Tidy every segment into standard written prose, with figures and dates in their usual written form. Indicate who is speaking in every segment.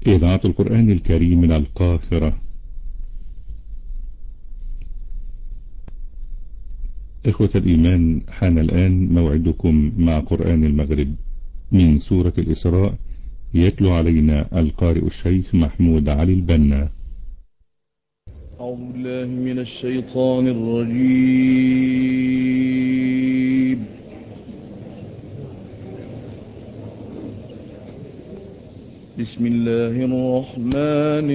Speaker 1: إذاعة القرآن الكريم من القاهرة. إخوة الإيمان، حان الآن موعدكم مع قرآن المغرب من سورة الإسراء. يتلو علينا القارئ الشيخ محمود علي البنا.
Speaker 2: أعوذ بالله من الشيطان الرجيم. بسم الله الرحمن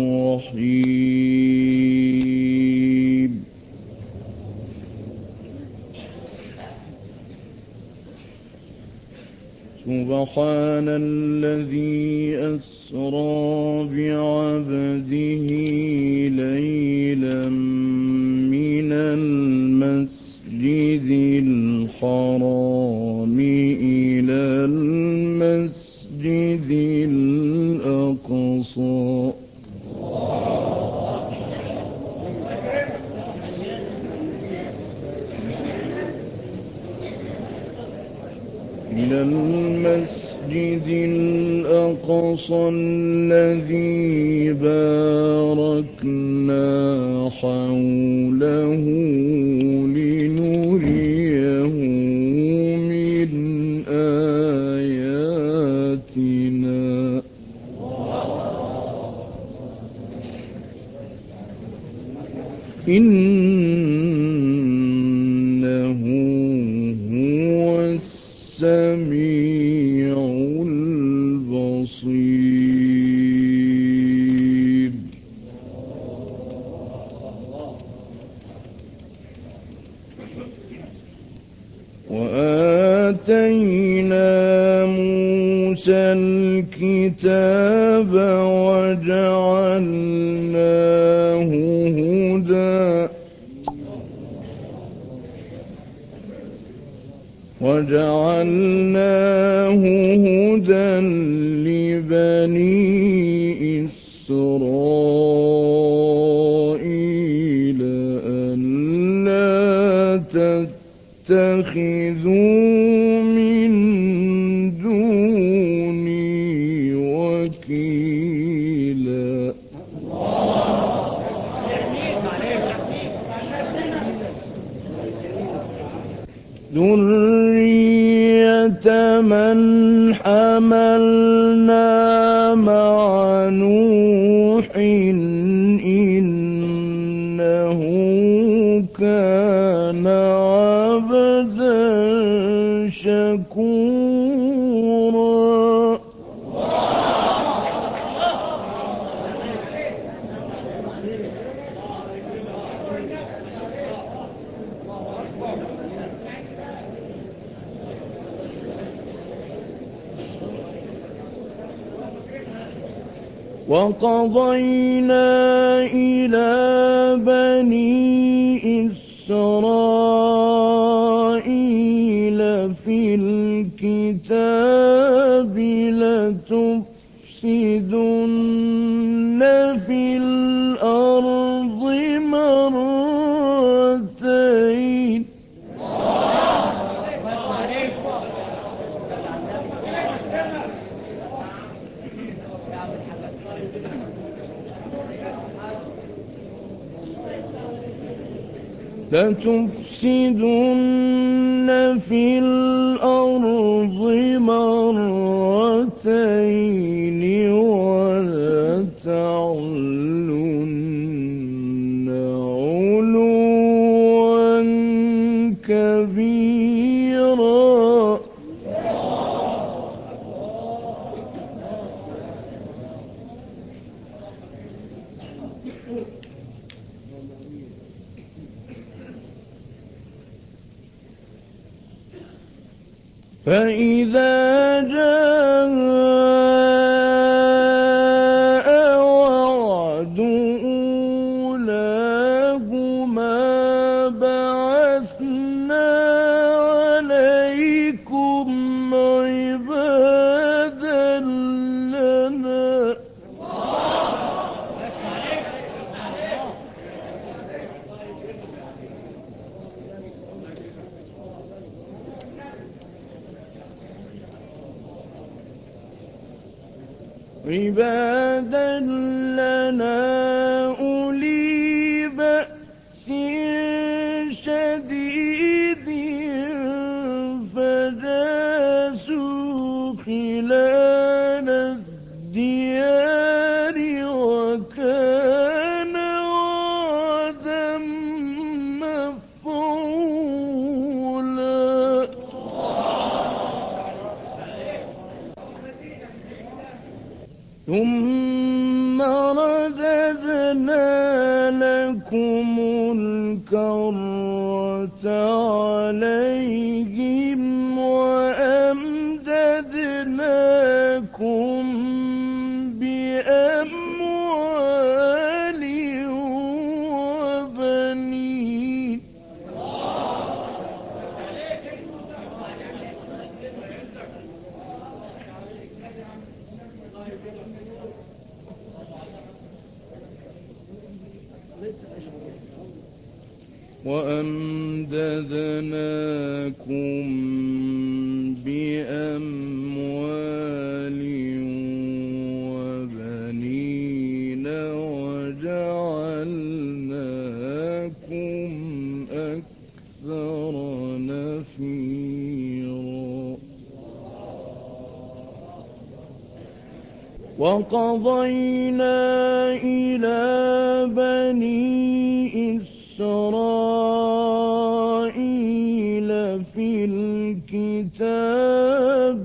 Speaker 2: الرحيم. سبحان الذي أسرى بعبده ليلا من المسجد الحرام إلى المسجد الأقصى الذي باركنا حوله لنريه من آياتنا إنه هو السميع البصير. وآتينا موسى الكتاب وجعلناه هدى لبني إسرائيل ألا تتخذوا من دوني وكيلا. ذرية من حملنا مع نوح إنه كان عبدا شكورا. وقضينا إلى بني إسرائيل في الكتاب لتفسدن في الأرض مرتين ولتعلن علوا كبيرا. فإذا جاء وعد أولاهما بعثنا عليكم عبادا لنا عبادا لنا أولي بأس شديد فجاسوا خلال الديار وكان وعدا مفعولا ثم رددنا لكم الكرة عليهم وأمددناكم بأموال وبنين وأمددناكم بأموال وبنين وجعلناكم أكثر نفيرا وقضينا إلى بني إسرائيل في الكتاب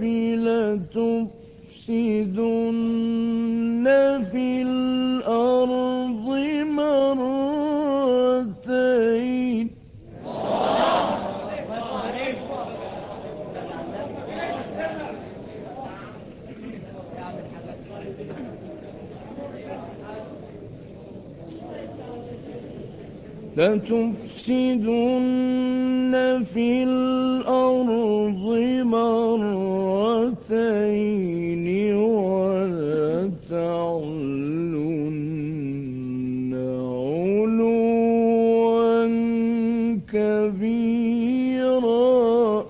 Speaker 2: لتفسدن في الأرض مرتين لتفسدن في الأرض مرتين ولتعلن علوا كبيرا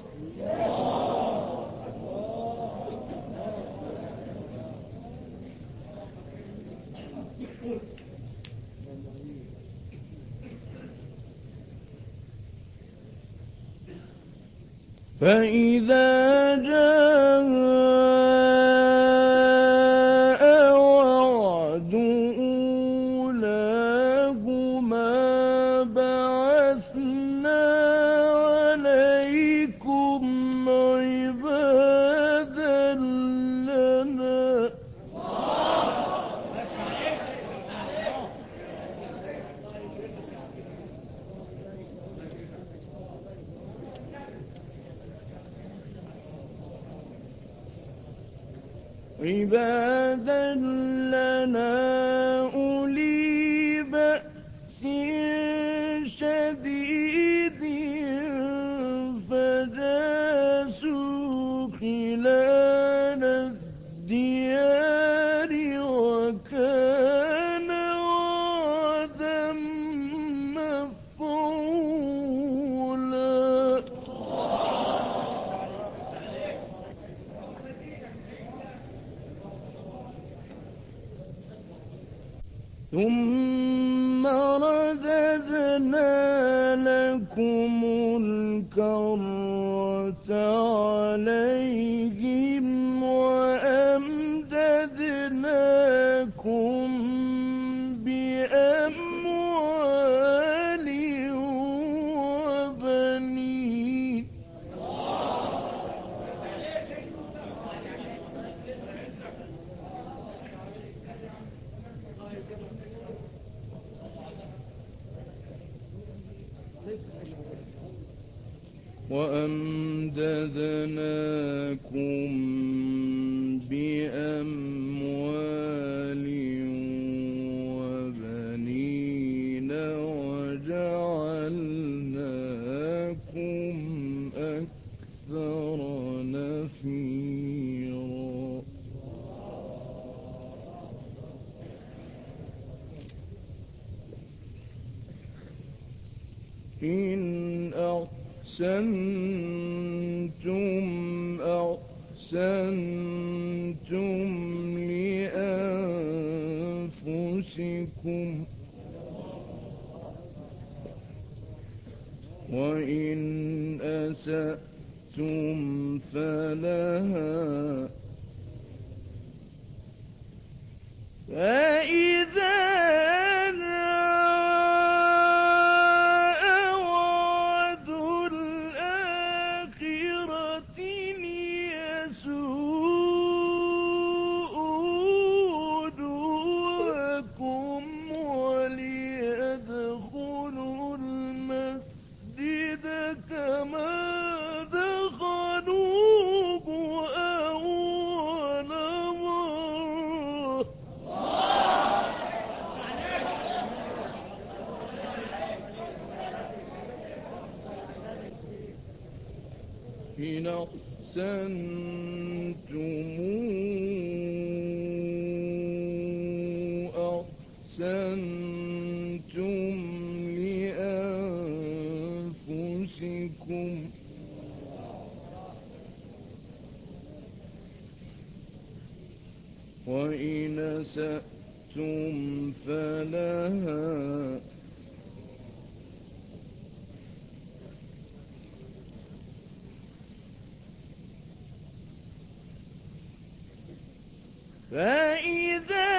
Speaker 2: فإذا جاء وعد أولاهما بعثنا عليكم عبادا لنا عبادا لنا أولي بأس شديد فجاسوا خلال الديار وكان وعدا مفعولا ثم رددنا لكم الكرة عليهم وأمددناكم بأموال وبنين وأمددناكم بأموال وبنين وجعلناكم أكثر نفيرا إن أحسنتم أحسنتم لأنفسكم أنفسكم وإن أسأتم فلها فإذا جاء وعد الآخرة ليسوءوا وجوهكم وليدخلوا المسجد كما دخلوه أول مرة إن أحسنتم لأنفسكم وإن أسأتم فلها فإذا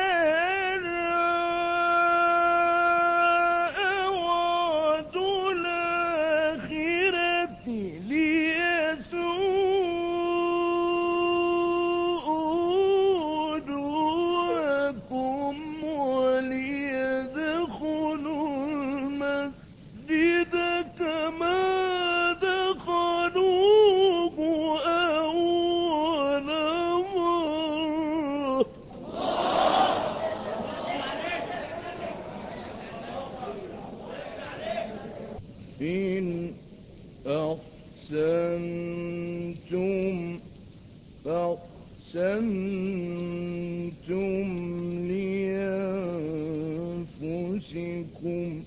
Speaker 2: جاء وعد الآخرة ليسوءوا وجوهكم وليدخلوا المسجد كما دخلوه أول مرة إن أحسنتم فأحسنتم لأنفسكم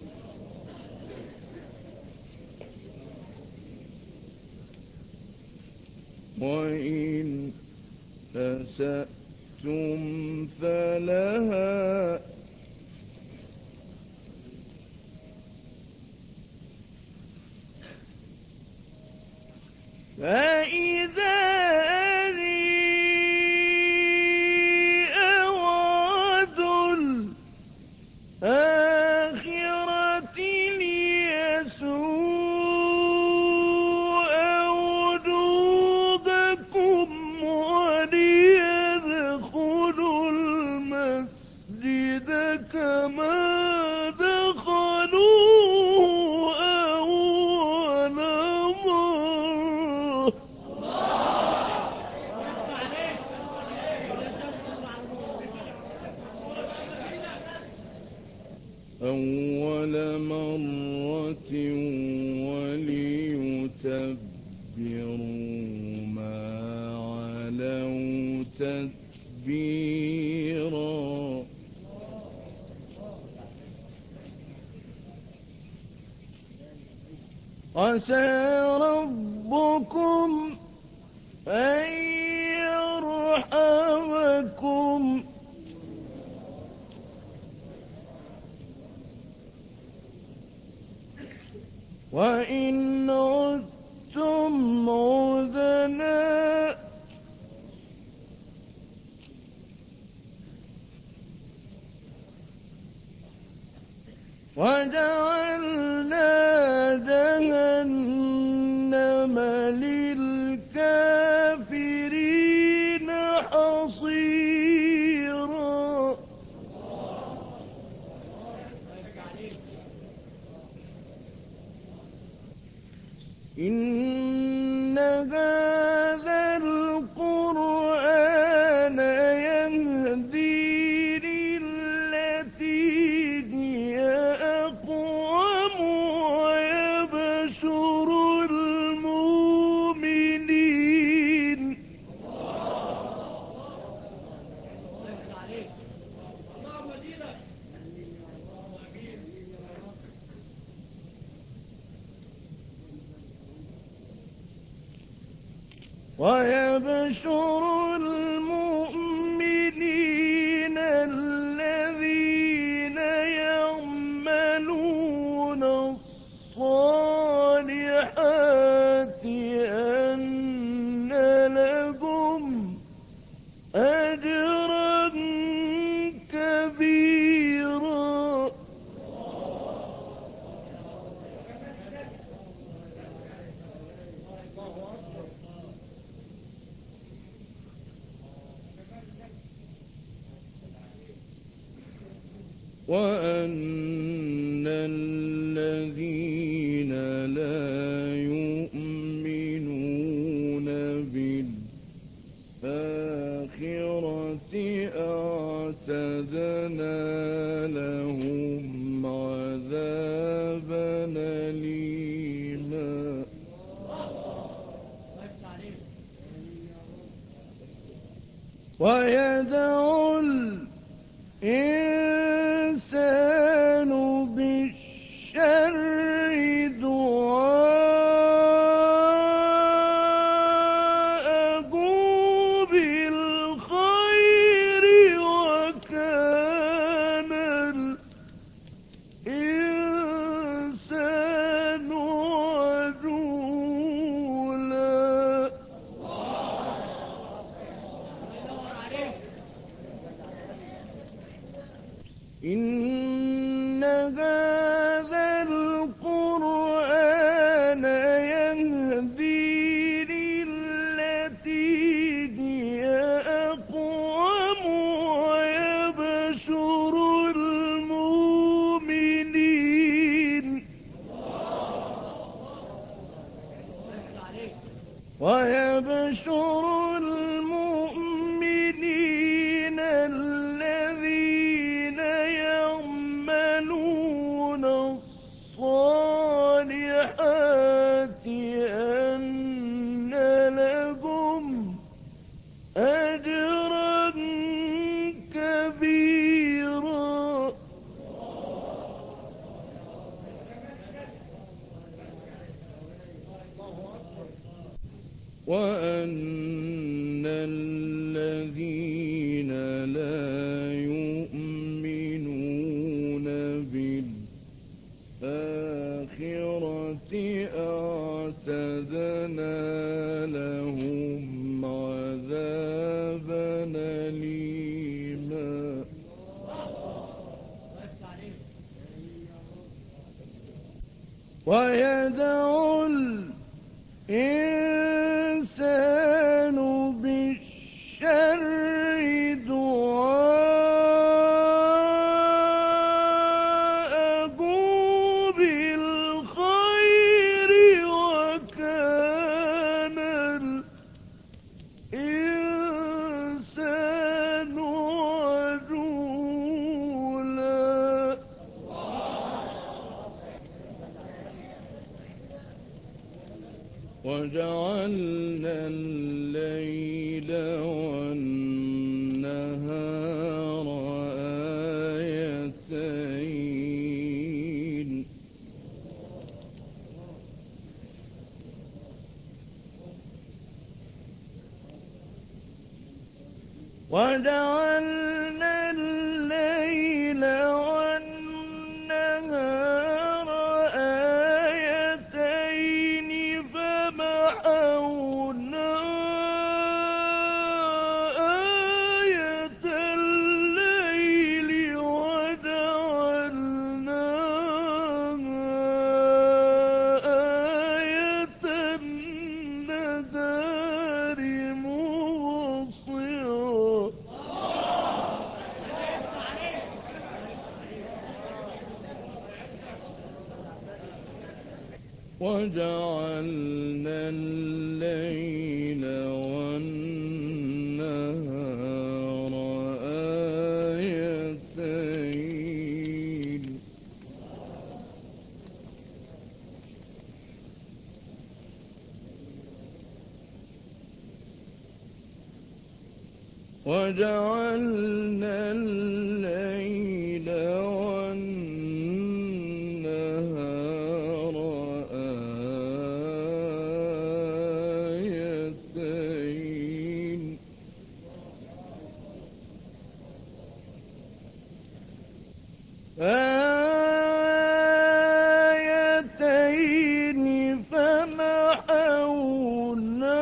Speaker 2: وإن أسأتم فلها فإذا جاء وعد الآخرة ليسوءوا وجوهكم وليدخلوا المسجد كما دخلوه أول مرة وليتبروا ما علوا تتبيرا عسى ربكم أن يرحمكم وإن عدتم عدنا وجعلنا جهنم للكافرين حصيرا إن هذا القرآن يهدي للتي هي أقوم ويبشر المؤمنين الذين وأن الذين لا يؤمنون بالآخرة أعتدنا لهم عذابا أليما ويدعو الإنسان بالشر دعاءه بالخير وكان الإنسان عجولا إن هذا القرآن يهدي للتي هي أقوم ويبشر المؤمنين الذين يعملون الصالحات أن لهم أجرا كبيرا وأن الذين لا يؤمنون بالآخرة أعتدنا لهم عذابا أليما ويدعو الإنسان بالشر دعاءه بالخير وكان الإنسان عجولا وجعلنا الليل والنهار آيتين وجعلنا الليل والنهار آيتين فمحونا آية الليل وجعلنا آية النهار مبصرة وجعلنا الليل والنهار آيتين وجعلنا الليل والنهار آيتين فمحونا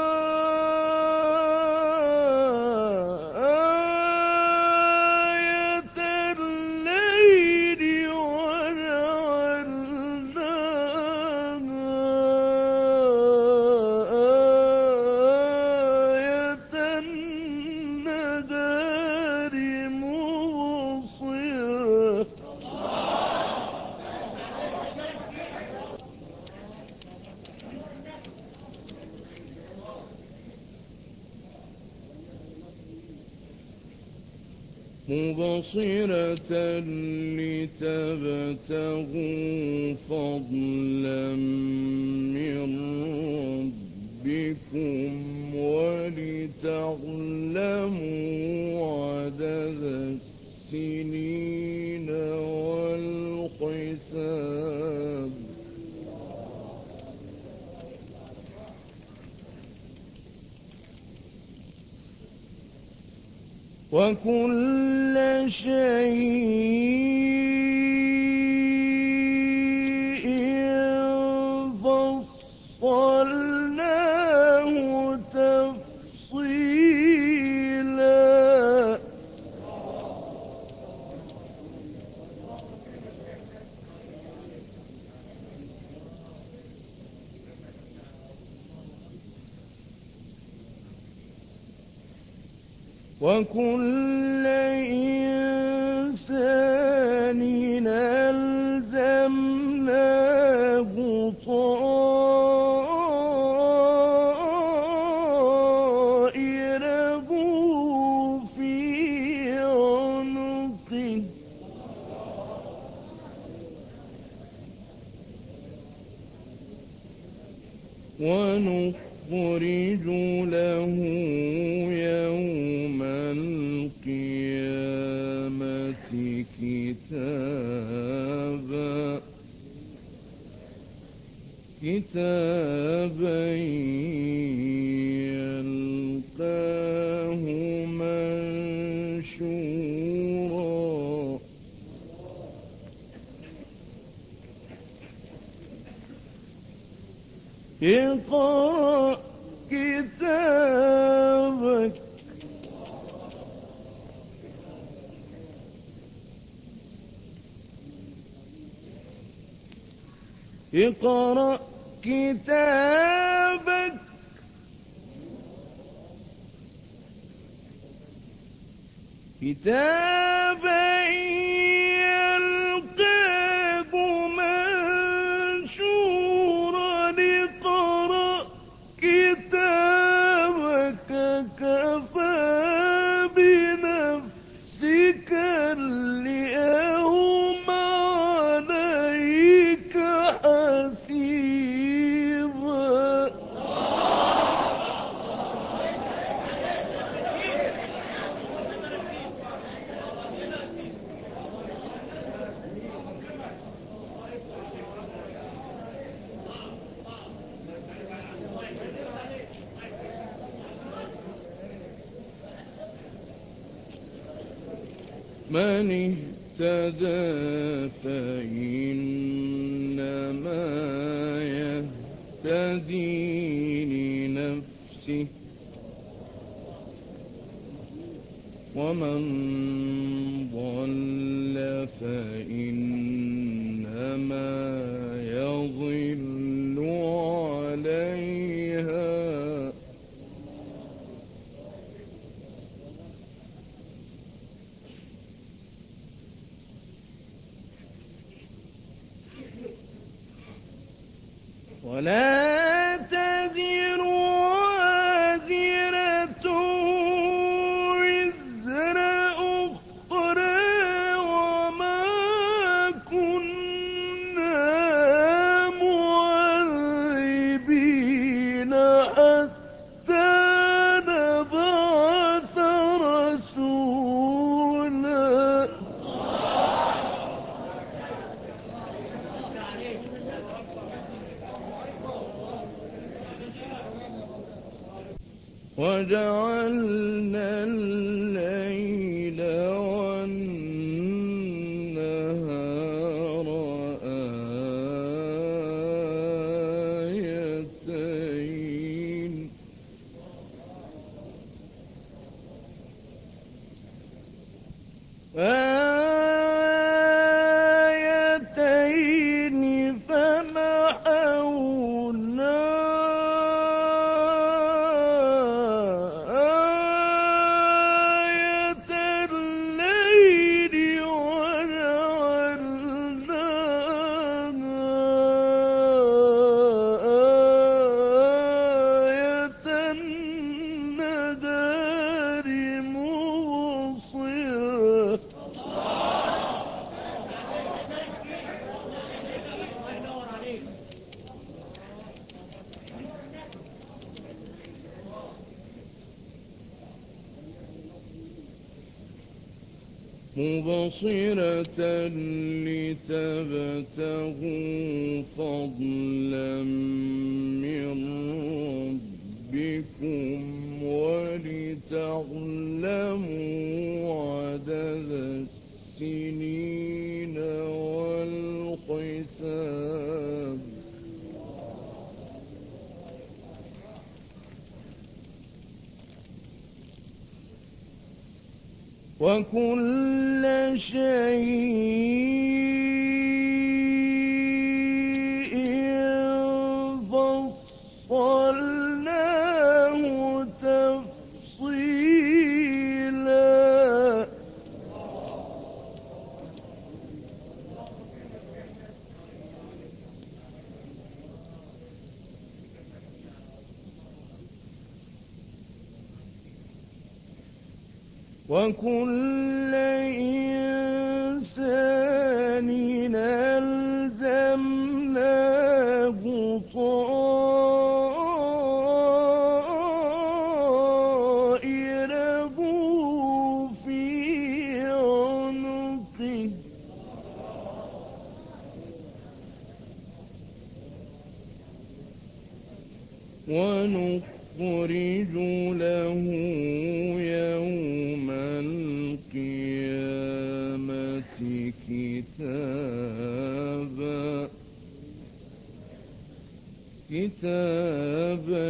Speaker 2: آية الليل وجعلنا آية النهار مبصرة مبصرة لتبتغوا فضلا من ربكم ولتعلموا عدد السنين والحساب وكل شيء فصلناه تفصيلا وكل إنسان ألزمناه طائره في عنقه ونخرج له يوم القيامة كتابا يلقاه منشورا اقرأ كتابك اقرأ كتابك كتابا يلقاه منشورا اقرأ كتابك كفى بنفسك اليوم عليك حسيبا من اهتدى فإنما يهتدي لنفسه ومن ضل فإنما يضل عليها ولا تزر وازرة وزر أخرى وما كنا معذبين حتى نبعث رسولا وجعلنا الليل والنهار آيتين فمحونا آية الليل وجعلناها آية النهار مبصرة مبصرة لتبتغوا فضلا من ربكم ولتعلموا عدد السنين والحساب وكل شيء فصلناه تفصيلا وكل إنسان ألزمناه طائره في عنقه ونخرج له يوم القيامة كتابا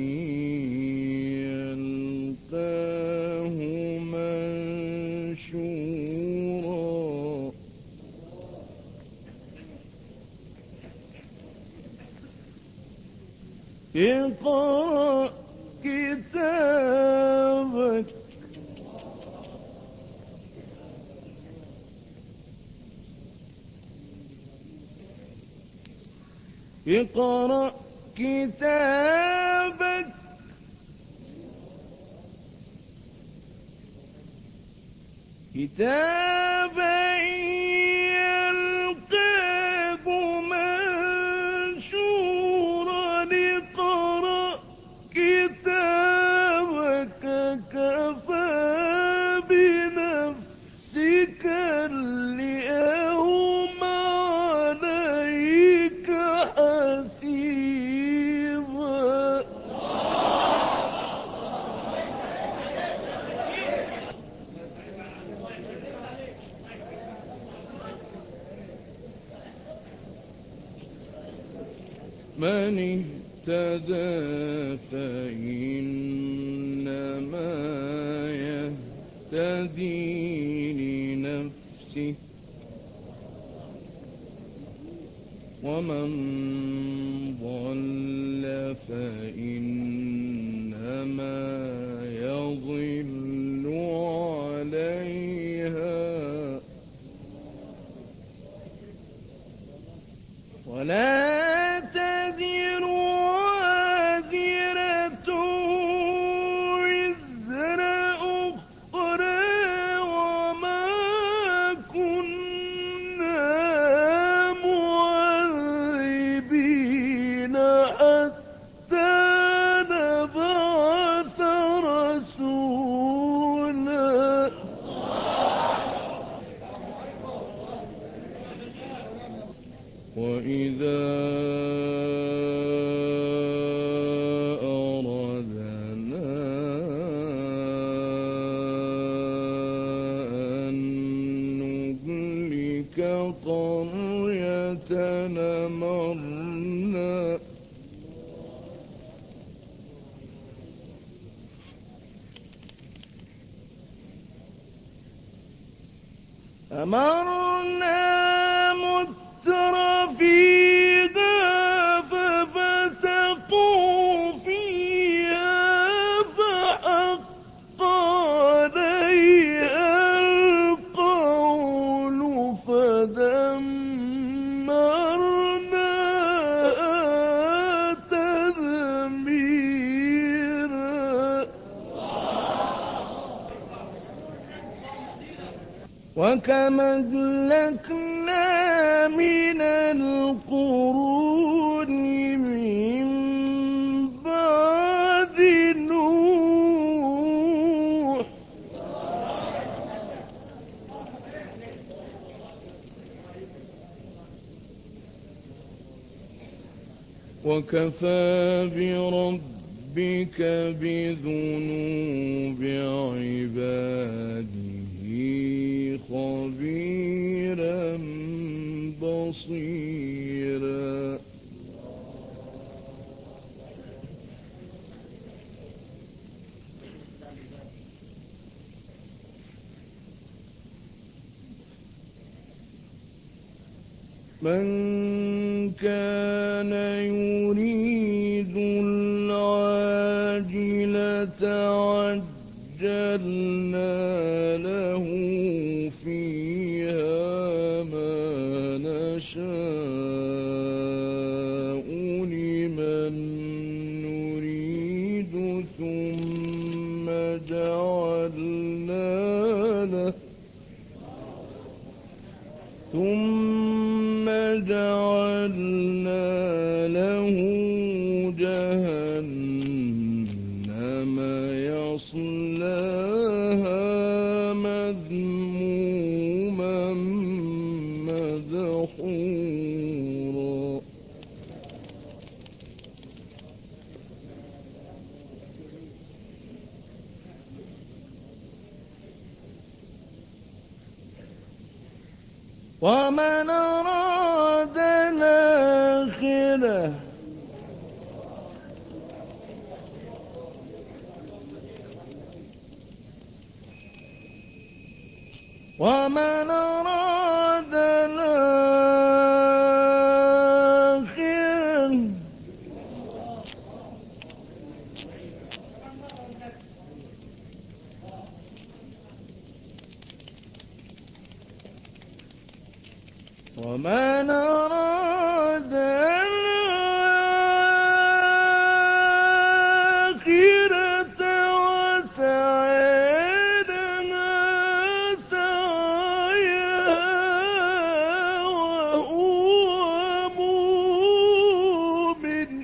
Speaker 2: يلقاه منشورا اقرأ كتابك اقرأ كتابك كتابا يلقاه منشورا اقرأ كتابك كفى بنفسك اليوم عليك حسيبا من اهتدى فإنما يهتدي لنفسه ومن ضل فإنما يضل عليها ولا تزر وازرة وزر أخرى وما كنا معذبين حتى نبعث رسولا وإذا أردنا أن نهلك قرية أمرنا مترفيها ففسقوا فيها فحق عليها القول فدمرناها تدميرا وكم أهلكنا من القرون من بعد نوح وكفى بربك بذنوب عباده خبيرا بصيرا. من كان يريد العاجلة عجلنا له فيها ما نشاء لمن نريد ثم جعلنا له جهنم يصلاها مذموما مدحورا. ومن أراد الآخرة ومن أراد الآخرة وسعى لها سعيها وهو مؤمن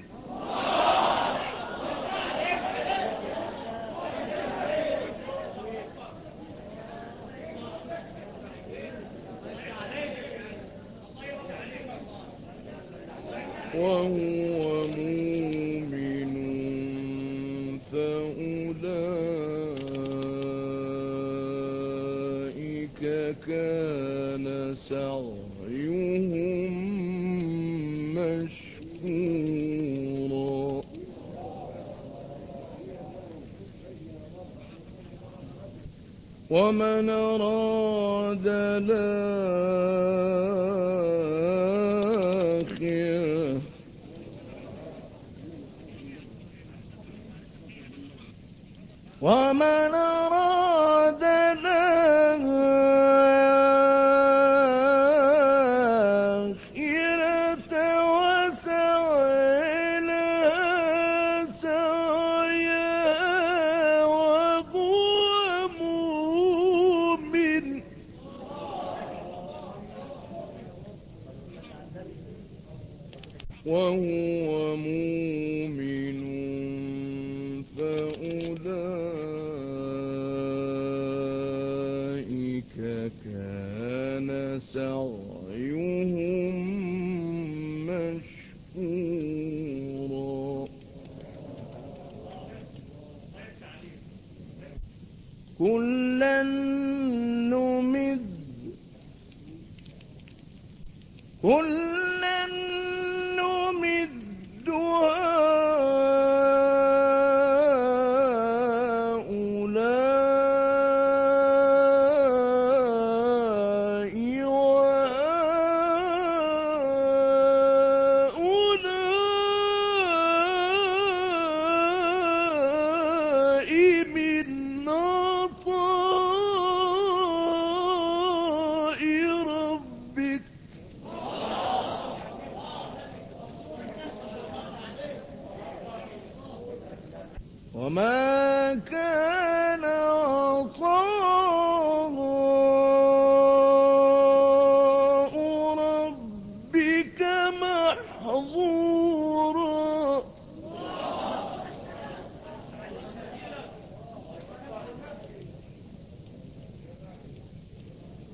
Speaker 2: فأولئك كان سعيهم مشكورا. ومن أراد الآخرة ومن أراد الآخرة وسعى لها سعيها وهو مؤمن فأولئك كان سعيهم مشكورا. كلا نمد هؤلاء وهؤلاء من عطاء ربك وما كان عطاء ربك محظورا.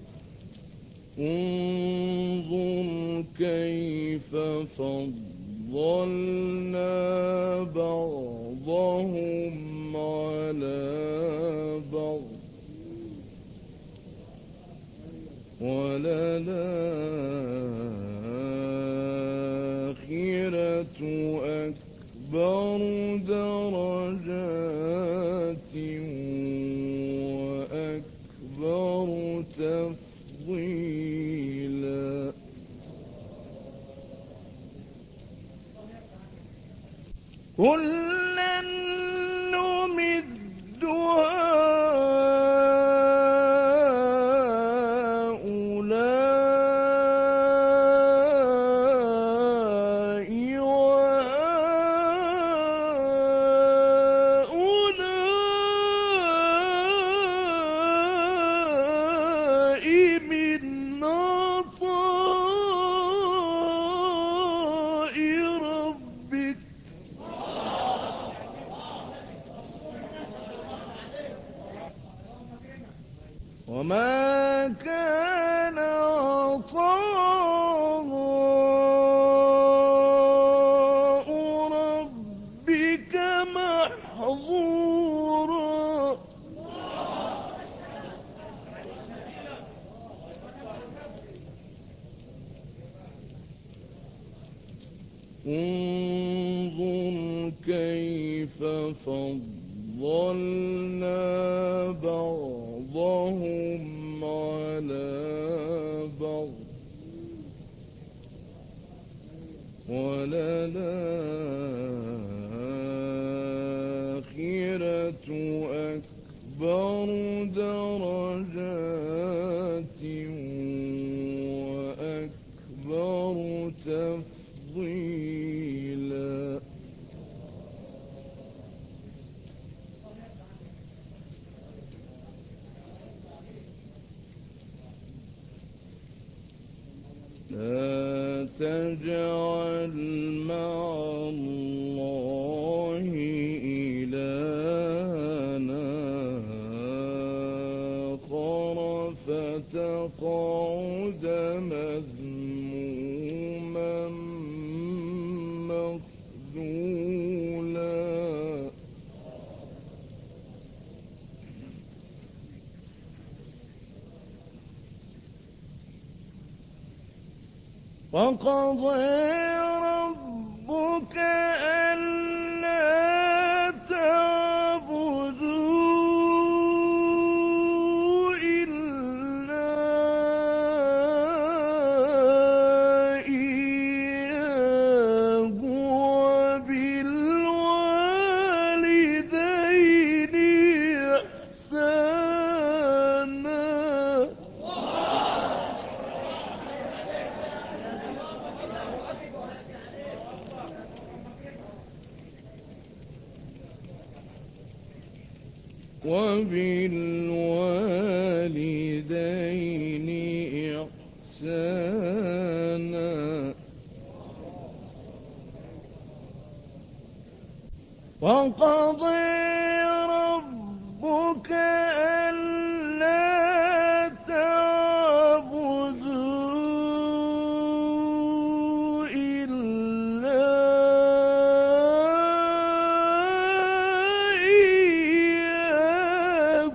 Speaker 2: انظر كيف فضلنا بعضهم على بعض وللآخرة أكبر درجات وأكبر تفضيلا كلا نمد هؤلاء وهؤلاء من عطاء ربك وما كان عطاء ربك محظورا انظر كيف فضلنا بعضهم على بعض وللآخرة أكبر درجات وأكبر تفضيلا لا تجعل مع الله إلهًا آخر فتقعد مذموما مخذولا وقضى ربك ألا تعبدوا إلا إياه وبالوالدين إحسانا وبالوالدين إحسانا وقضى ربك ألا تعبدوا إلا إياه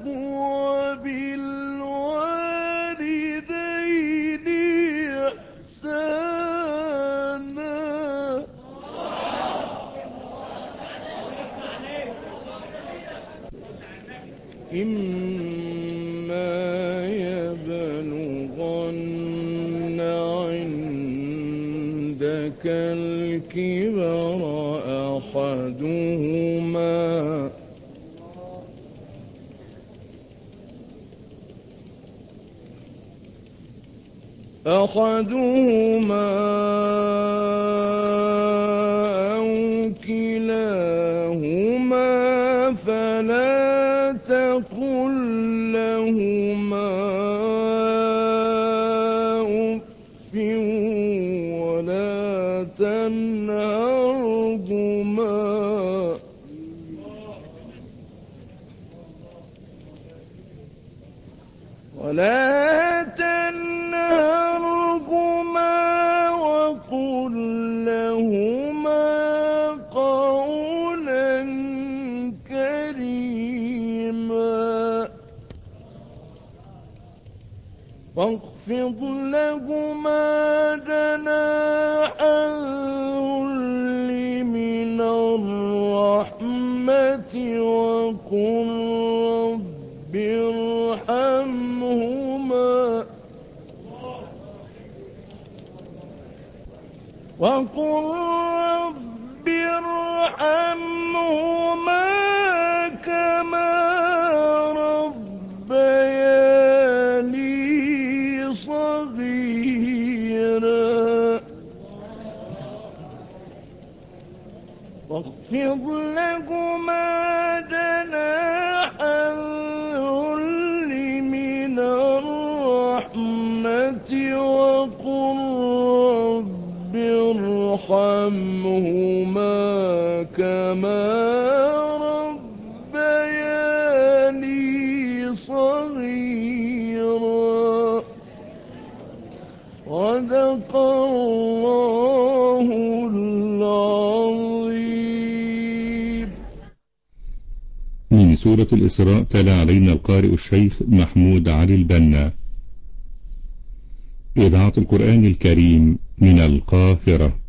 Speaker 2: وبالوالدين إحسانا إما يبلغن عندك الكبر أحدهما أو كلاهما فلا تقل لهما أف ولا تنهرهما وقل لهما واخفض لهما جناح الذل من الرحمة وقل رب ارحمهما كما ربياني صغيرا واخفض لهما جناح الذل من الرحمة وقل رب ارحمهما كما ربياني صغيرا صدق الله العظيم.
Speaker 1: من سورة الإسراء تلا علينا القارئ الشيخ محمود علي البنا. إذاعة القرآن الكريم من القاهرة.